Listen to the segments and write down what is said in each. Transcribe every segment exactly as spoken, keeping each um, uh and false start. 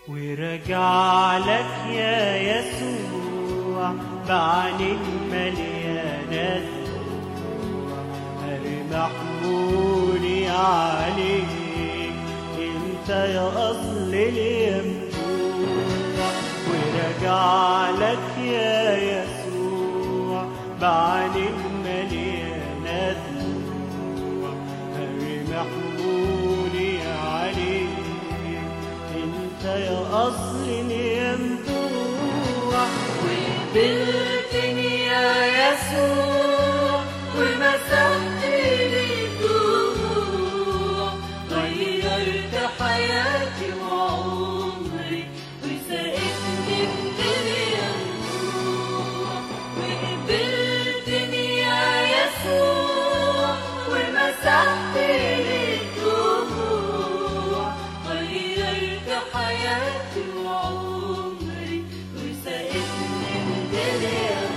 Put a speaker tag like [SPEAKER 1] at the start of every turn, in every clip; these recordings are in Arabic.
[SPEAKER 1] ورجع لك يا يسوع بعين مليانة دموع، أرمى حمولي عليك انت يا أصل الينبوع. ورجع لك يا يسوع بعين مليانة دموع، أرمى حمولي عليك انت يا أصل الينبوع.
[SPEAKER 2] وقبلتني يا يسوع ومسحت لي الدموع، غيرت حياتي وعمري وسقتني من الينبوع. وقبلتني يا يسوع ومسحت لي الدموع، غيرت حياتي وعمري وسقتني من الينبوع.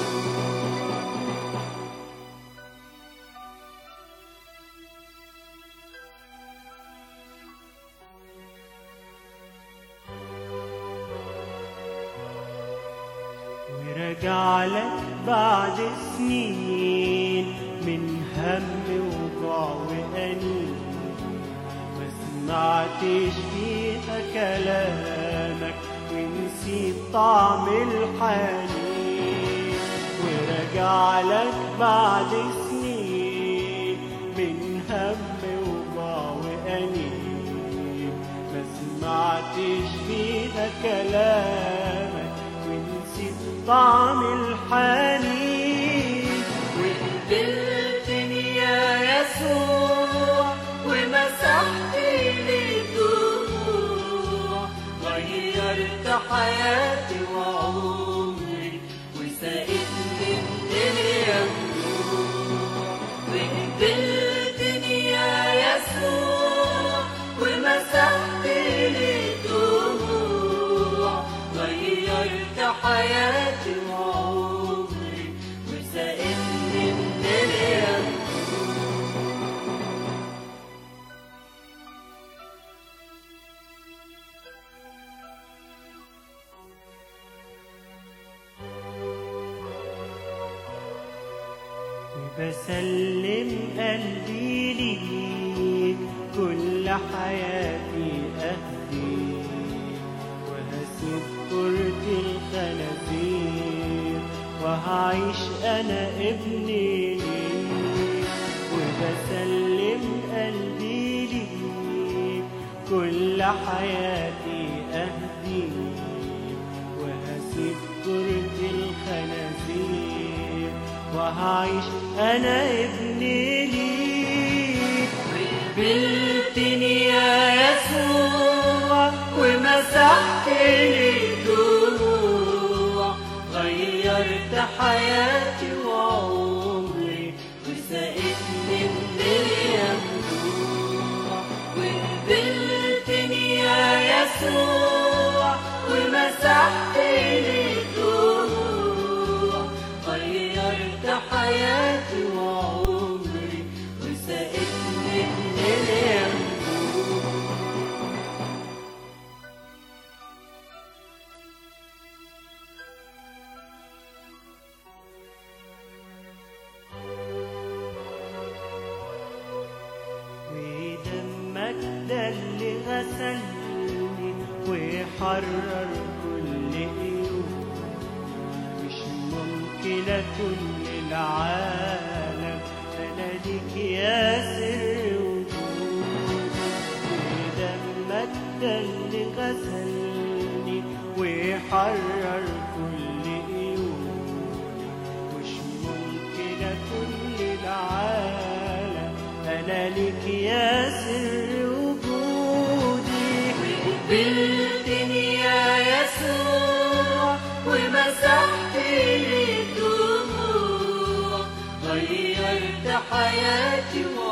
[SPEAKER 1] ورجع لك بعد سنين من هم وجوع وأنين، ما سمعتش فيها كلامك ونسيت طعم الحنين. ورجع لك بعد سنين من هم وجوع وأنين، ما سمعتش فيها كلامك ونسيت طعم الحنين.
[SPEAKER 2] وقبلتني يا يسوع ومسحت لي الدموع، غيرت حياتي وعمري وسقتني من الينبوع. وقبلتني يا يسوع ومسحت لي الدموع، غيرت حياتي وعمري وسقتني من الينبوع.
[SPEAKER 1] وبسلم قلبي ليك كل حياتي أهديك، وهسيب كرة الخنازير وهعيش أنا ابني ليك. وبسلم قلبي ليك كل حياتي أهديك، وهسيب كرة الخنازير وهعيش أنا ابني ليك.
[SPEAKER 2] وقبلتني يا يسوع ومسحت لي الدموع، غيرت حياتي وعمري وسقتني من الينبوع. وقبلتني يا يسوع ومسحت لي الدموع، غيرت حياتي وعمري وسقتني من الينبوع.
[SPEAKER 1] ودمك ده اللي غسلني ويحرر كل قيود، مش ممكن أكون للعالم أنا ليك يا سر وجود. ودمك ده اللي غسلني ويحرر كل قيود، مش ممكن أكون للعالم أنا ليك يا سر وجودي.
[SPEAKER 2] وقبلتني يا يسوع ومسحت لي الدموع، غيرت حياتي